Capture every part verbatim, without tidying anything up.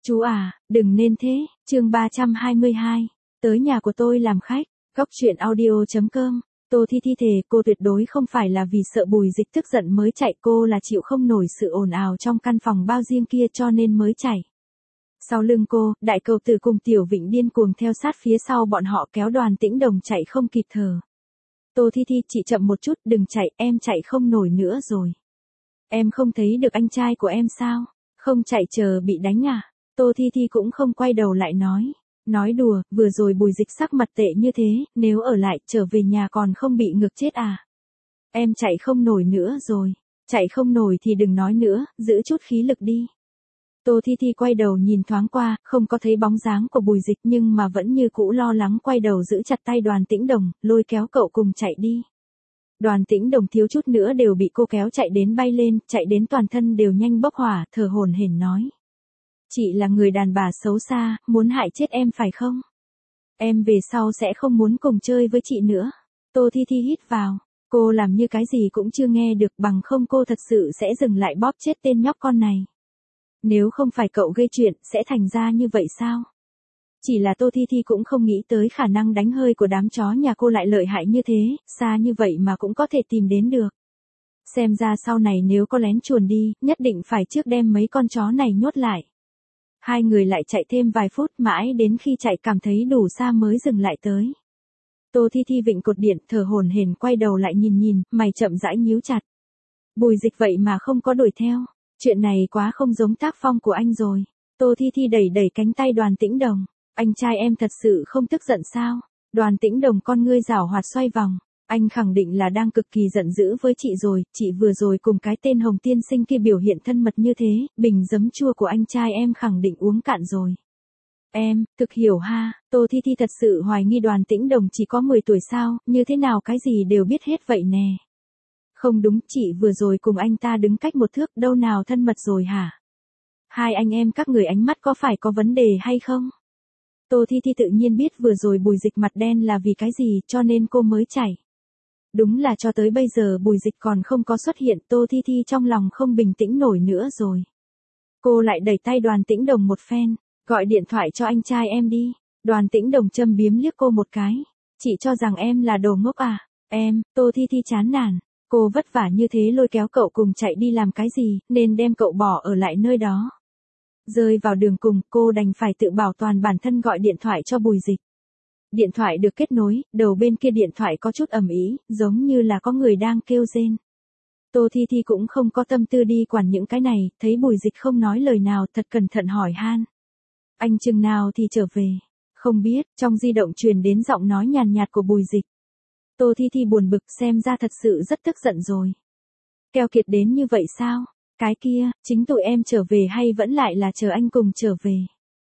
Chú à, đừng nên thế, chương ba trăm hai mươi hai, tới nhà của tôi làm khách, góc truyện audio chấm com. Tô Thi Thi thề cô tuyệt đối không phải là vì sợ Bùi Dịch tức giận mới chạy, cô là chịu không nổi sự ồn ào trong căn phòng bao riêng kia cho nên mới chạy. Sau lưng cô, Đại Cầu Tử cùng Tiểu Vịnh điên cuồng theo sát phía sau bọn họ kéo Đoàn Tĩnh Đồng chạy không kịp thở. Tô Thi Thi, chị chậm một chút, đừng chạy, em chạy không nổi nữa rồi. Em không thấy được anh trai của em sao? Không chạy chờ bị đánh à? Tô Thi Thi cũng không quay đầu lại nói. Nói đùa, vừa rồi Bùi Dịch sắc mặt tệ như thế, nếu ở lại, trở về nhà còn không bị ngược chết à? Em chạy không nổi nữa rồi. Chạy không nổi thì đừng nói nữa, giữ chút khí lực đi. Tô Thi Thi quay đầu nhìn thoáng qua, không có thấy bóng dáng của Bùi Dịch nhưng mà vẫn như cũ lo lắng quay đầu giữ chặt tay Đoàn Tĩnh Đồng, lôi kéo cậu cùng chạy đi. Đoàn Tĩnh Đồng thiếu chút nữa đều bị cô kéo chạy đến bay lên, chạy đến toàn thân đều nhanh bốc hỏa, thở hổn hển nói. Chị là người đàn bà xấu xa, muốn hại chết em phải không? Em về sau sẽ không muốn cùng chơi với chị nữa. Tô Thi Thi hít vào, cô làm như cái gì cũng chưa nghe được, bằng không cô thật sự sẽ dừng lại bóp chết tên nhóc con này. Nếu không phải cậu gây chuyện, sẽ thành ra như vậy sao? Chỉ là Tô Thi Thi cũng không nghĩ tới khả năng đánh hơi của đám chó nhà cô lại lợi hại như thế, xa như vậy mà cũng có thể tìm đến được. Xem ra sau này nếu có lén chuồn đi, nhất định phải trước đem mấy con chó này nhốt lại. Hai người lại chạy thêm vài phút, mãi đến khi chạy cảm thấy đủ xa mới dừng lại tới. Tô Thi Thi vịn cột điện, thở hổn hển quay đầu lại nhìn nhìn, mày chậm rãi nhíu chặt. Bùi Dịch vậy mà không có đuổi theo. Chuyện này quá không giống tác phong của anh rồi. Tô Thi Thi đẩy đẩy cánh tay Đoàn Tĩnh Đồng. Anh trai em thật sự không tức giận sao? Đoàn Tĩnh Đồng con ngươi giảo hoạt xoay vòng. Anh khẳng định là đang cực kỳ giận dữ với chị rồi, chị vừa rồi cùng cái tên Hồng tiên sinh kia biểu hiện thân mật như thế, bình giấm chua của anh trai em khẳng định uống cạn rồi. Em, thực hiểu ha, Tô Thi Thi thật sự hoài nghi Đoàn Tĩnh Đồng chỉ có mười tuổi sao, như thế nào cái gì đều biết hết vậy nè. Không đúng, chị vừa rồi cùng anh ta đứng cách một thước, đâu nào thân mật rồi hả? Hai anh em các người ánh mắt có phải có vấn đề hay không? Tô Thi Thi tự nhiên biết vừa rồi Bùi Dịch mặt đen là vì cái gì cho nên cô mới chạy. Đúng là cho tới bây giờ Bùi Dịch còn không có xuất hiện, Tô Thi Thi trong lòng không bình tĩnh nổi nữa rồi. Cô lại đẩy tay Đoàn Tĩnh Đồng một phen, gọi điện thoại cho anh trai em đi. Đoàn Tĩnh Đồng châm biếm liếc cô một cái. Chị cho rằng em là đồ ngốc à? Em, Tô Thi Thi chán nản. Cô vất vả như thế lôi kéo cậu cùng chạy đi làm cái gì, nên đem cậu bỏ ở lại nơi đó. Rơi vào đường cùng, cô đành phải tự bảo toàn bản thân gọi điện thoại cho Bùi Dịch. Điện thoại được kết nối, đầu bên kia điện thoại có chút ầm ĩ, giống như là có người đang kêu rên. Tô Thi Thi cũng không có tâm tư đi quản những cái này, thấy Bùi Dịch không nói lời nào, thật cẩn thận hỏi han. Anh chừng nào thì trở về? Không biết, trong di động truyền đến giọng nói nhàn nhạt của Bùi Dịch. Tô Thi Thi buồn bực, xem ra thật sự rất tức giận rồi. Keo kiệt đến như vậy sao? Cái kia, chính tụi em trở về hay vẫn lại là chờ anh cùng trở về?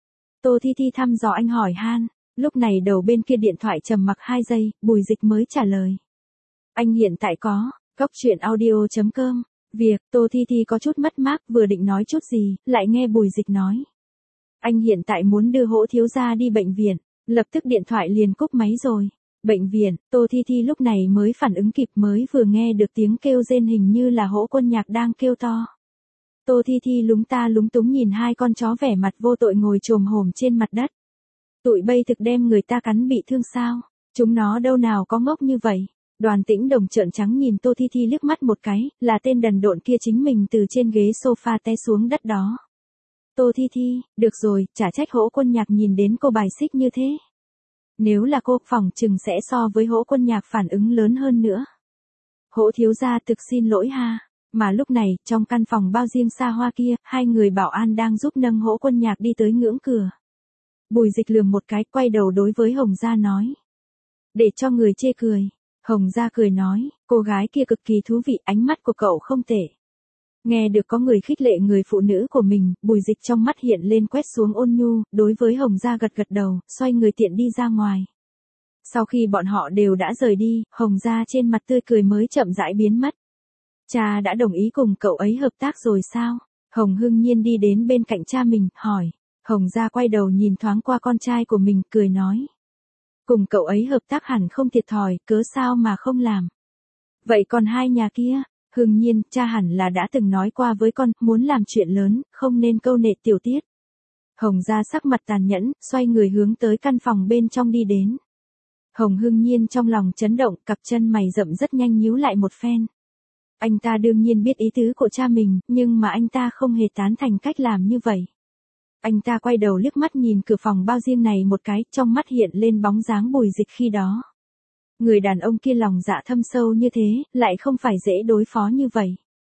Tô Thi Thi thăm dò anh hỏi han. Lúc này đầu bên kia điện thoại trầm mặc hai giây, Bùi Dịch mới trả lời. Anh hiện tại có, góc truyện audio chấm com. Việc, Tô Thi Thi có chút mất mát, vừa định nói chút gì, lại nghe Bùi Dịch nói. Anh hiện tại muốn đưa Hỗ thiếu gia đi bệnh viện, lập tức điện thoại liền cúp máy rồi. Bệnh viện, Tô Thi Thi lúc này mới phản ứng kịp, mới vừa nghe được tiếng kêu rên, hình như là Hỗ Quân Nhạc đang kêu to. Tô Thi Thi lúng ta lúng túng nhìn hai con chó vẻ mặt vô tội ngồi chồm hổm trên mặt đất. Tụi bây thực đem người ta cắn bị thương sao? Chúng nó đâu nào có ngốc như vậy? Đoàn Tĩnh Đồng trợn trắng nhìn Tô Thi Thi liếc mắt một cái, là tên đần độn kia chính mình từ trên ghế sofa té xuống đất đó. Tô Thi Thi, được rồi, chả trách Hỗ Quân Nhạc nhìn đến cô bài xích như thế. Nếu là cô, phỏng chừng sẽ so với Hỗ Quân Nhạc phản ứng lớn hơn nữa. Hỗ thiếu gia thực xin lỗi ha. Mà lúc này, trong căn phòng bao riêng xa hoa kia, hai người bảo an đang giúp nâng Hỗ Quân Nhạc đi tới ngưỡng cửa. Bùi Dịch lườm một cái, quay đầu đối với Hồng Gia nói. Để cho người chê cười. Hồng Gia cười nói, cô gái kia cực kỳ thú vị, ánh mắt của cậu không tệ. Nghe được có người khích lệ người phụ nữ của mình, Bùi Dịch trong mắt hiện lên quét xuống ôn nhu, đối với Hồng Gia gật gật đầu, xoay người tiện đi ra ngoài. Sau khi bọn họ đều đã rời đi, Hồng Gia trên mặt tươi cười mới chậm rãi biến mất. Cha đã đồng ý cùng cậu ấy hợp tác rồi sao? Hồng Hưng Nhiên đi đến bên cạnh cha mình, hỏi. Hồng Gia quay đầu nhìn thoáng qua con trai của mình, cười nói. Cùng cậu ấy hợp tác hẳn không thiệt thòi, cớ sao mà không làm. Vậy còn hai nhà kia? Hưng Nhiên, cha hẳn là đã từng nói qua với con, muốn làm chuyện lớn, không nên câu nệ tiểu tiết. Hồng Gia sắc mặt tàn nhẫn, xoay người hướng tới căn phòng bên trong đi đến. Hồng Hưng Nhiên trong lòng chấn động, cặp chân mày rậm rất nhanh nhíu lại một phen. Anh ta đương nhiên biết ý tứ của cha mình, nhưng mà anh ta không hề tán thành cách làm như vậy. Anh ta quay đầu liếc mắt nhìn cửa phòng bao riêng này một cái, trong mắt hiện lên bóng dáng Bùi Dịch khi đó. Người đàn ông kia lòng dạ thâm sâu như thế, lại không phải dễ đối phó như vậy.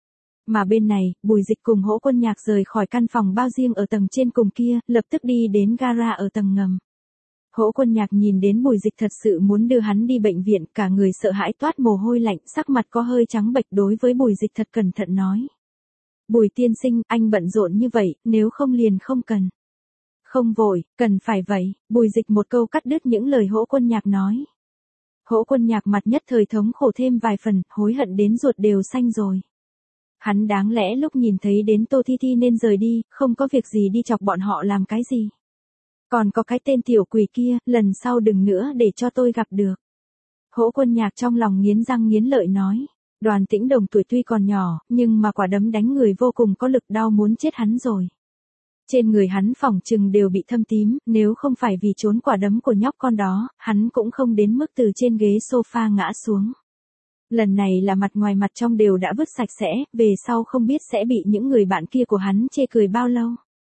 Mà bên này, Bùi Dịch cùng Hỗ Quân Nhạc rời khỏi căn phòng bao riêng ở tầng trên cùng kia, lập tức đi đến gara ở tầng ngầm. Hỗ Quân Nhạc nhìn đến Bùi Dịch thật sự muốn đưa hắn đi bệnh viện, cả người sợ hãi toát mồ hôi lạnh, sắc mặt có hơi trắng bệch, đối với Bùi Dịch thật cẩn thận nói. Bùi tiên sinh, anh bận rộn như vậy, nếu không liền không cần. Không vội, cần phải vậy, Bùi Dịch một câu cắt đứt những lời Hỗ Quân Nhạc nói. Hỗ Quân Nhạc mặt nhất thời thống khổ thêm vài phần, hối hận đến ruột đều xanh rồi. Hắn đáng lẽ lúc nhìn thấy đến Tô Thi Thi nên rời đi, không có việc gì đi chọc bọn họ làm cái gì. Còn có cái tên tiểu quỷ kia, lần sau đừng nữa để cho tôi gặp được. Hỗ Quân Nhạc trong lòng nghiến răng nghiến lợi nói. Đoàn Tĩnh Đồng tuổi tuy còn nhỏ, nhưng mà quả đấm đánh người vô cùng có lực, đau muốn chết hắn rồi. Trên người hắn phỏng chừng đều bị thâm tím, nếu không phải vì trốn quả đấm của nhóc con đó, hắn cũng không đến mức từ trên ghế sofa ngã xuống. Lần này là mặt ngoài mặt trong đều đã vứt sạch sẽ, về sau không biết sẽ bị những người bạn kia của hắn chê cười bao lâu.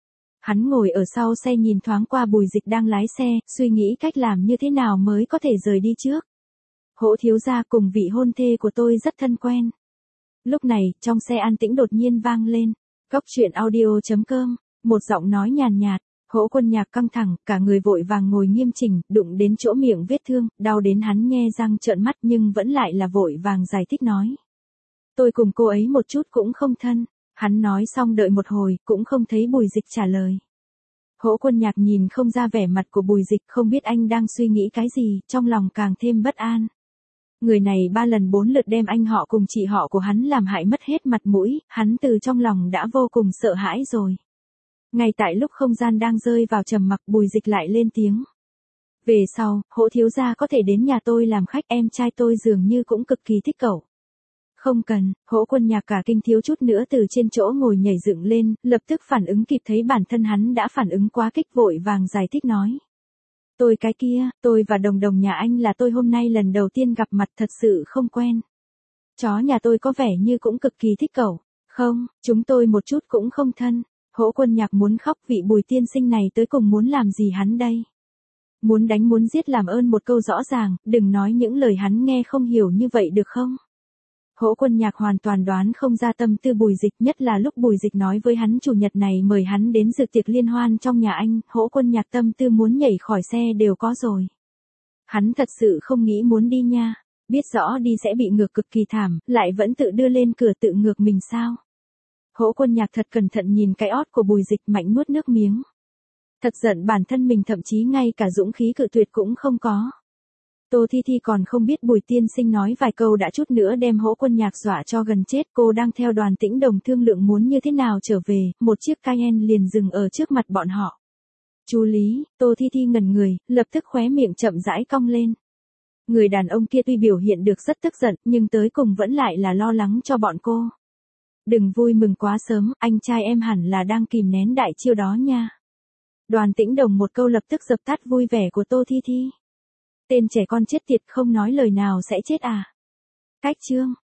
Hắn ngồi ở sau xe nhìn thoáng qua Bùi Dịch đang lái xe, suy nghĩ cách làm như thế nào mới có thể rời đi trước. Hỗ thiếu gia cùng vị hôn thê của tôi rất thân quen. Lúc này, trong xe an tĩnh đột nhiên vang lên. Góc truyện audio chấm com, một giọng nói nhàn nhạt, Hỗ Quân Nhạc căng thẳng, cả người vội vàng ngồi nghiêm chỉnh, đụng đến chỗ miệng vết thương, đau đến hắn nhe răng trợn mắt nhưng vẫn lại là vội vàng giải thích nói. Tôi cùng cô ấy một chút cũng không thân. Hắn nói xong đợi một hồi, cũng không thấy Bùi Dịch trả lời. Hỗ Quân Nhạc nhìn không ra vẻ mặt của Bùi Dịch, không biết anh đang suy nghĩ cái gì, trong lòng càng thêm bất an. Người này ba lần bốn lượt đem anh họ cùng chị họ của hắn làm hại mất hết mặt mũi, hắn từ trong lòng đã vô cùng sợ hãi rồi. Ngay tại lúc không gian đang rơi vào trầm mặc, Bùi Dịch lại lên tiếng. Về sau, Hỗ thiếu gia có thể đến nhà tôi làm khách, em trai tôi dường như cũng cực kỳ thích cậu. Không cần, Hỗ Quân Nhạc cả kinh thiếu chút nữa từ trên chỗ ngồi nhảy dựng lên, lập tức phản ứng kịp thấy bản thân hắn đã phản ứng quá kích, vội vàng giải thích nói. Tôi cái kia, tôi và Đồng Đồng nhà anh là tôi hôm nay lần đầu tiên gặp mặt, thật sự không quen. Chó nhà tôi có vẻ như cũng cực kỳ thích cậu. Không, chúng tôi một chút cũng không thân. Hỗ Quân Nhạc muốn khóc, vị Bùi tiên sinh này tới cùng muốn làm gì hắn đây? Muốn đánh muốn giết, làm ơn một câu rõ ràng, đừng nói những lời hắn nghe không hiểu như vậy được không? Hỗ Quân Nhạc hoàn toàn đoán không ra tâm tư Bùi Dịch, nhất là lúc Bùi Dịch nói với hắn chủ nhật này mời hắn đến dự tiệc liên hoan trong nhà anh, Hỗ Quân Nhạc tâm tư muốn nhảy khỏi xe đều có rồi. Hắn thật sự không nghĩ muốn đi nha, biết rõ đi sẽ bị ngược cực kỳ thảm, lại vẫn tự đưa lên cửa tự ngược mình sao? Hỗ Quân Nhạc thật cẩn thận nhìn cái ót của Bùi Dịch, mạnh nuốt nước miếng. Thật giận bản thân mình, thậm chí ngay cả dũng khí cự tuyệt cũng không có. Tô Thi Thi còn không biết Bùi tiên sinh nói vài câu đã chút nữa đem Hỗ Quân Nhạc dọa cho gần chết. Cô đang theo Đoàn Tĩnh Đồng thương lượng muốn như thế nào trở về, một chiếc Cayenne liền dừng ở trước mặt bọn họ. Chú Lý, Tô Thi Thi ngẩn người, lập tức khóe miệng chậm rãi cong lên. Người đàn ông kia tuy biểu hiện được rất tức giận, nhưng tới cùng vẫn lại là lo lắng cho bọn cô. Đừng vui mừng quá sớm, anh trai em hẳn là đang kìm nén đại chiêu đó nha. Đoàn Tĩnh Đồng một câu lập tức dập tắt vui vẻ của Tô Thi Thi. Tên trẻ con chết tiệt, không nói lời nào sẽ chết à? Cách chương